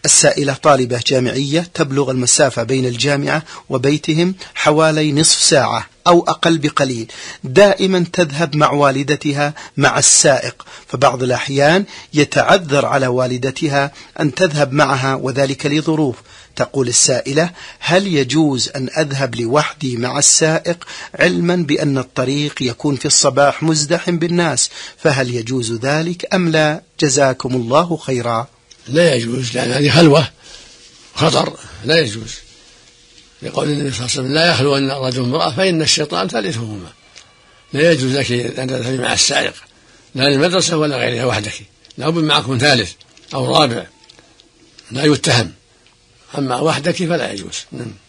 السائلة طالبة جامعية تبلغ المسافة بين الجامعة وبيتهم حوالي نصف ساعة أو أقل بقليل، دائما تذهب مع والدتها مع السائق، فبعض الأحيان يتعذر على والدتها أن تذهب معها وذلك لظروف. تقول السائلة: هل يجوز أن أذهب لوحدي مع السائق علما بأن الطريق يكون في الصباح مزدحم بالناس، فهل يجوز ذلك أم لا؟ جزاكم الله خيرا. لا يجوز، لأن هذه خلوة خطر، لا يجوز، لقول النبي صلى الله عليه وسلم: لا يخلو أن رجل امرأة فإن الشيطان ثالثهما. لا يجوز لك أن تذهبي مع السائق لا للمدرسة ولا غيرها وحدك، لا بد معكم ثالث أو رابع لا يتهم، أما وحدك فلا يجوز.